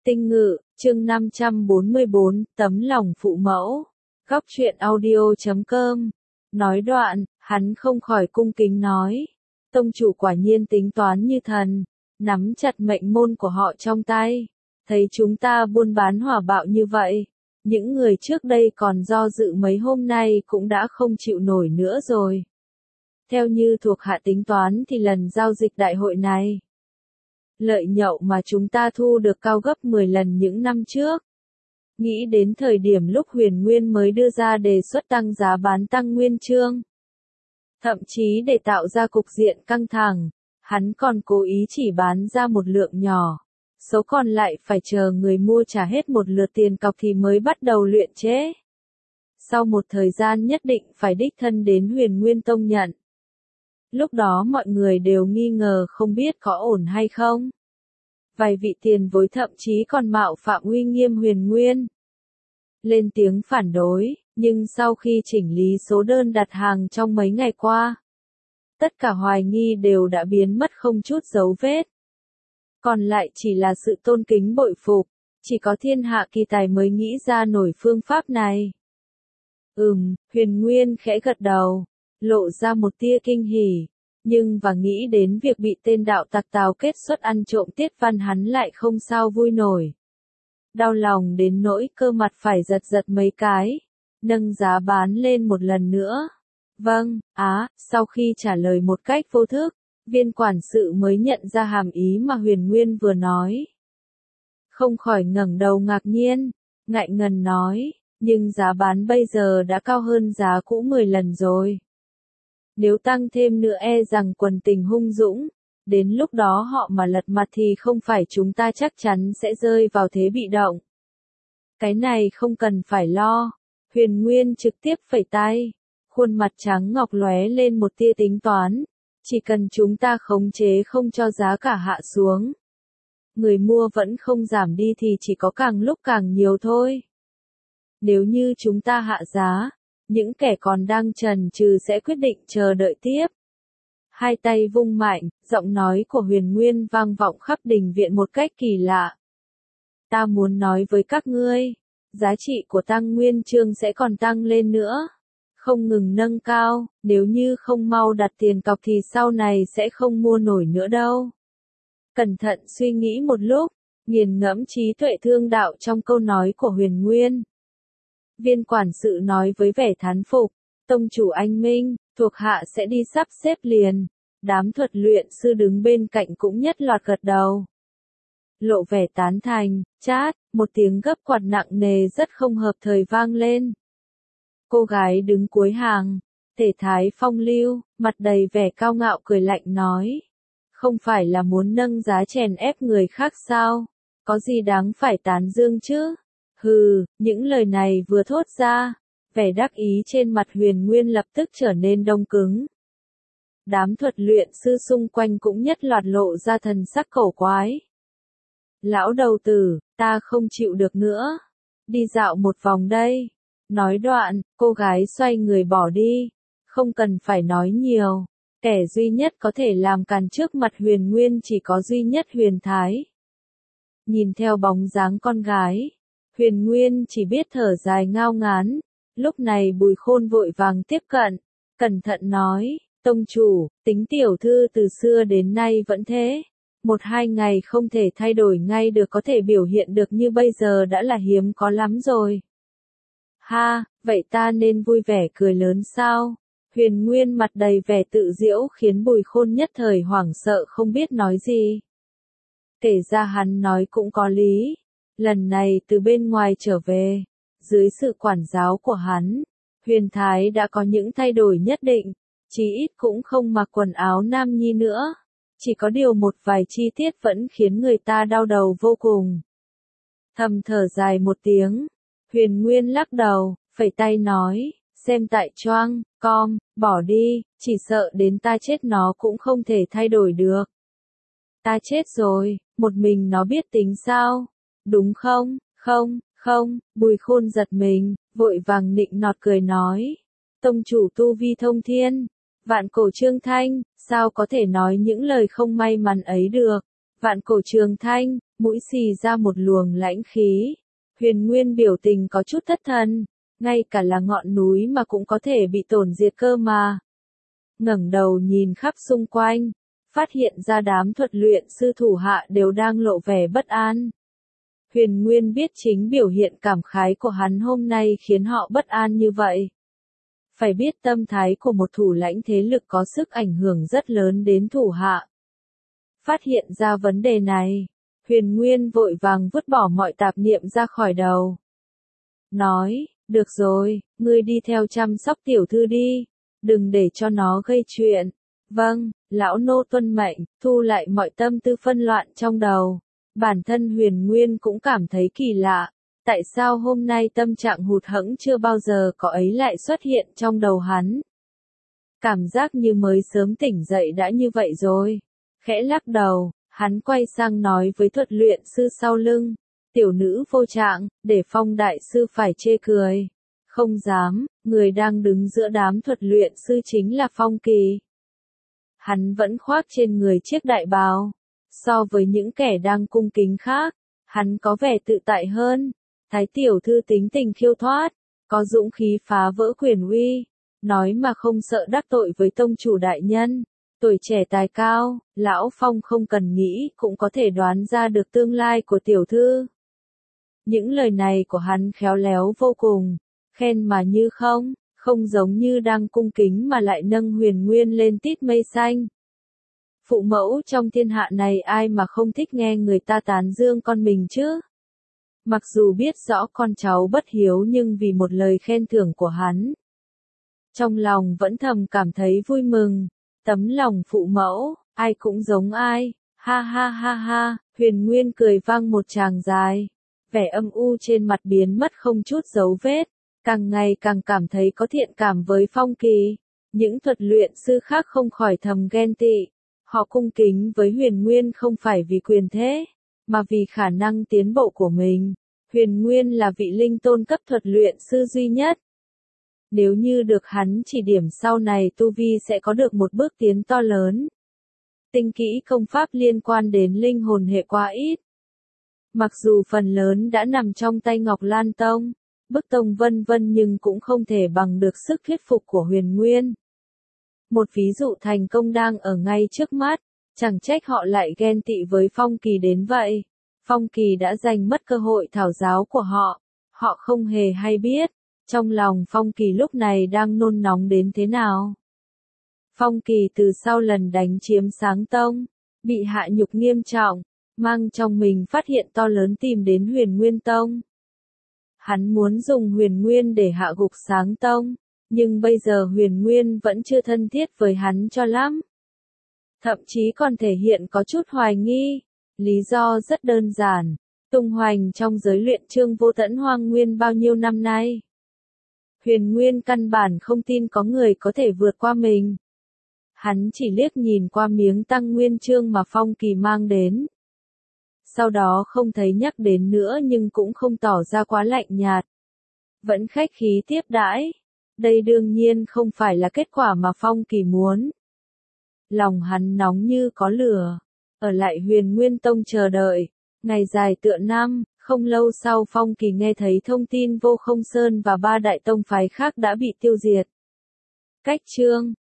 Tinh Ngự, chương 544, tấm lòng phụ mẫu. Góc truyện audio.com. Nói đoạn, hắn không khỏi cung kính nói. Tông chủ quả nhiên tính toán như thần, nắm chặt mệnh môn của họ trong tay. Thấy chúng ta buôn bán hỏa bạo như vậy, những người trước đây còn do dự mấy hôm nay cũng đã không chịu nổi nữa rồi. Theo như thuộc hạ tính toán thì lần giao dịch đại hội này, lợi nhậu mà chúng ta thu được cao gấp 10 lần những năm trước. Nghĩ đến thời điểm lúc Huyền Nguyên mới đưa ra đề xuất tăng giá bán tăng nguyên chương. Thậm chí để tạo ra cục diện căng thẳng, hắn còn cố ý chỉ bán ra một lượng nhỏ. Số còn lại phải chờ người mua trả hết một lượt tiền cọc thì mới bắt đầu luyện chế. Sau một thời gian nhất định phải đích thân đến Huyền Nguyên Tông nhận. Lúc đó mọi người đều nghi ngờ không biết có ổn hay không. Vài vị tiền bối thậm chí còn mạo phạm uy nghiêm Huyền Nguyên. Lên tiếng phản đối, nhưng sau khi chỉnh lý số đơn đặt hàng trong mấy ngày qua, tất cả hoài nghi đều đã biến mất không chút dấu vết. Còn lại chỉ là sự tôn kính bội phục, chỉ có thiên hạ kỳ tài mới nghĩ ra nổi phương pháp này. Huyền Nguyên khẽ gật đầu, lộ ra một tia kinh hỉ, nhưng và nghĩ đến việc bị tên đạo tặc Tào kết xuất ăn trộm tiết văn hắn lại không sao vui nổi. Đau lòng đến nỗi cơ mặt phải giật giật mấy cái, nâng giá bán lên một lần nữa. Vâng, sau khi trả lời một cách vô thức, viên quản sự mới nhận ra hàm ý mà Huyền Nguyên vừa nói. Không khỏi ngẩng đầu ngạc nhiên, ngại ngần nói, nhưng giá bán bây giờ đã cao hơn giá cũ 10 lần rồi. Nếu tăng thêm nữa e rằng quần tình hung dũng, đến lúc đó họ mà lật mặt thì không phải chúng ta chắc chắn sẽ rơi vào thế bị động. Cái này không cần phải lo, Huyền Nguyên trực tiếp phẩy tay, khuôn mặt trắng ngọc lóe lên một tia tính toán, chỉ cần chúng ta khống chế không cho giá cả hạ xuống. Người mua vẫn không giảm đi thì chỉ có càng lúc càng nhiều thôi. Nếu như chúng ta hạ giá, những kẻ còn đang chần chừ sẽ quyết định chờ đợi tiếp. Hai tay vung mạnh, giọng nói của Huyền Nguyên vang vọng khắp đình viện một cách kỳ lạ. Ta muốn nói với các ngươi, giá trị của tăng nguyên chương sẽ còn tăng lên nữa. Không ngừng nâng cao, nếu như không mau đặt tiền cọc thì sau này sẽ không mua nổi nữa đâu. Cẩn thận suy nghĩ một lúc, nghiền ngẫm trí tuệ thương đạo trong câu nói của Huyền Nguyên. Viên quản sự nói với vẻ thán phục, tông chủ anh minh, thuộc hạ sẽ đi sắp xếp liền. Đám thuật luyện sư đứng bên cạnh cũng nhất loạt gật đầu. Lộ vẻ tán thành, chát, một tiếng gấp quạt nặng nề rất không hợp thời vang lên. Cô gái đứng cuối hàng, thể thái phong lưu, mặt đầy vẻ cao ngạo cười lạnh nói. Không phải là muốn nâng giá chèn ép người khác sao? Có gì đáng phải tán dương chứ? Hừ, những lời này vừa thốt ra, vẻ đắc ý trên mặt Huyền Nguyên lập tức trở nên đông cứng. Đám thuật luyện sư xung quanh cũng nhất loạt lộ ra thần sắc cổ quái. Lão đầu tử, ta không chịu được nữa. Đi dạo một vòng đây. Nói đoạn, cô gái xoay người bỏ đi. Không cần phải nói nhiều. Kẻ duy nhất có thể làm càn trước mặt Huyền Nguyên chỉ có duy nhất Huyền Thái. Nhìn theo bóng dáng con gái, Huyền Nguyên chỉ biết thở dài ngao ngán. Lúc này Bùi Khôn vội vàng tiếp cận, cẩn thận nói. Tông chủ, tính tiểu thư từ xưa đến nay vẫn thế. 1-2 ngày không thể thay đổi ngay được có thể biểu hiện được như bây giờ đã là hiếm có lắm rồi. Ha, vậy ta nên vui vẻ cười lớn sao? Huyền Nguyên mặt đầy vẻ tự giễu khiến Bùi Khôn nhất thời hoảng sợ không biết nói gì. Kể ra hắn nói cũng có lý. Lần này từ bên ngoài trở về, dưới sự quản giáo của hắn, Huyền Thái đã có những thay đổi nhất định. Chí ít cũng không mặc quần áo nam nhi nữa. Chỉ có điều một vài chi tiết vẫn khiến người ta đau đầu vô cùng. Thầm thở dài một tiếng, Huyền Nguyên lắc đầu, phẩy tay nói, xem tại choang, com, bỏ đi, chỉ sợ đến ta chết nó cũng không thể thay đổi được. Ta chết rồi, một mình nó biết tính sao? Đúng không? Không, Bùi Khôn giật mình, vội vàng nịnh nọt cười nói. Tông chủ tu vi thông thiên. Vạn cổ Trương Thanh, sao có thể nói những lời không may mắn ấy được? Vạn cổ Trường Thanh, mũi xì ra một luồng lãnh khí. Huyền Nguyên biểu tình có chút thất thần, ngay cả là ngọn núi mà cũng có thể bị tổn diệt cơ mà. Ngẩng đầu nhìn khắp xung quanh, phát hiện ra đám thuật luyện sư thủ hạ đều đang lộ vẻ bất an. Huyền Nguyên biết chính biểu hiện cảm khái của hắn hôm nay khiến họ bất an như vậy. Phải biết tâm thái của một thủ lãnh thế lực có sức ảnh hưởng rất lớn đến thủ hạ. Phát hiện ra vấn đề này, Huyền Nguyên vội vàng vứt bỏ mọi tạp niệm ra khỏi đầu. Nói, được rồi, ngươi đi theo chăm sóc tiểu thư đi, đừng để cho nó gây chuyện. Vâng, lão nô tuân mệnh, thu lại mọi tâm tư phân loạn trong đầu. Bản thân Huyền Nguyên cũng cảm thấy kỳ lạ, tại sao hôm nay tâm trạng hụt hẫng chưa bao giờ có ấy lại xuất hiện trong đầu hắn. Cảm giác như mới sớm tỉnh dậy đã như vậy rồi. Khẽ lắc đầu, hắn quay sang nói với thuật luyện sư sau lưng, tiểu nữ vô trạng, để Phong đại sư phải chê cười. Không dám, người đang đứng giữa đám thuật luyện sư chính là Phong Kỳ. Hắn vẫn khoác trên người chiếc đại bào. So với những kẻ đang cung kính khác, hắn có vẻ tự tại hơn. Thái tiểu thư tính tình khiêu thoát, có dũng khí phá vỡ quyền uy, nói mà không sợ đắc tội với tông chủ đại nhân. Tuổi trẻ tài cao, lão Phong không cần nghĩ cũng có thể đoán ra được tương lai của tiểu thư. Những lời này của hắn khéo léo vô cùng, khen mà như không giống như đang cung kính mà lại nâng Huyền Nguyên lên tít mây xanh. Phụ mẫu trong thiên hạ này ai mà không thích nghe người ta tán dương con mình chứ? Mặc dù biết rõ con cháu bất hiếu nhưng vì một lời khen thưởng của hắn, trong lòng vẫn thầm cảm thấy vui mừng. Tấm lòng phụ mẫu, ai cũng giống ai. Ha ha ha ha, Huyền Nguyên cười vang một tràng dài. Vẻ âm u trên mặt biến mất không chút dấu vết, càng ngày càng cảm thấy có thiện cảm với Phong Kỳ. Những thuật luyện sư khác không khỏi thầm ghen tị. Họ cung kính với Huyền Nguyên không phải vì quyền thế, mà vì khả năng tiến bộ của mình. Huyền Nguyên là vị linh tôn cấp thuật luyện sư duy nhất. Nếu như được hắn chỉ điểm sau này tu vi sẽ có được một bước tiến to lớn. Tinh kỹ công pháp liên quan đến linh hồn hệ quá ít. Mặc dù phần lớn đã nằm trong tay Ngọc Lan Tông, Bức Tông vân vân nhưng cũng không thể bằng được sức thuyết phục của Huyền Nguyên. Một ví dụ thành công đang ở ngay trước mắt, chẳng trách họ lại ghen tị với Phong Kỳ đến vậy. Phong Kỳ đã giành mất cơ hội thảo giáo của họ, họ không hề hay biết. Trong lòng Phong Kỳ lúc này đang nôn nóng đến thế nào. Phong Kỳ từ sau lần đánh chiếm Sáng Tông, bị hạ nhục nghiêm trọng, mang trong mình phát hiện to lớn tìm đến Huyền Nguyên Tông. Hắn muốn dùng Huyền Nguyên để hạ gục Sáng Tông, nhưng bây giờ Huyền Nguyên vẫn chưa thân thiết với hắn cho lắm. Thậm chí còn thể hiện có chút hoài nghi. Lý do rất đơn giản, tung hoành trong giới luyện Trương Vô Tẫn Hoang Nguyên bao nhiêu năm nay. Huyền Nguyên căn bản không tin có người có thể vượt qua mình. Hắn chỉ liếc nhìn qua miếng tăng nguyên chương mà Phong Kỳ mang đến. Sau đó không thấy nhắc đến nữa nhưng cũng không tỏ ra quá lạnh nhạt. Vẫn khách khí tiếp đãi. Đây đương nhiên không phải là kết quả mà Phong Kỳ muốn. Lòng hắn nóng như có lửa. Ở lại Huyền Nguyên Tông chờ đợi. Ngày dài tựa năm. Không lâu sau Phong Kỳ nghe thấy thông tin Vô Không Sơn và 3 đại tông phái khác đã bị tiêu diệt. Cách chương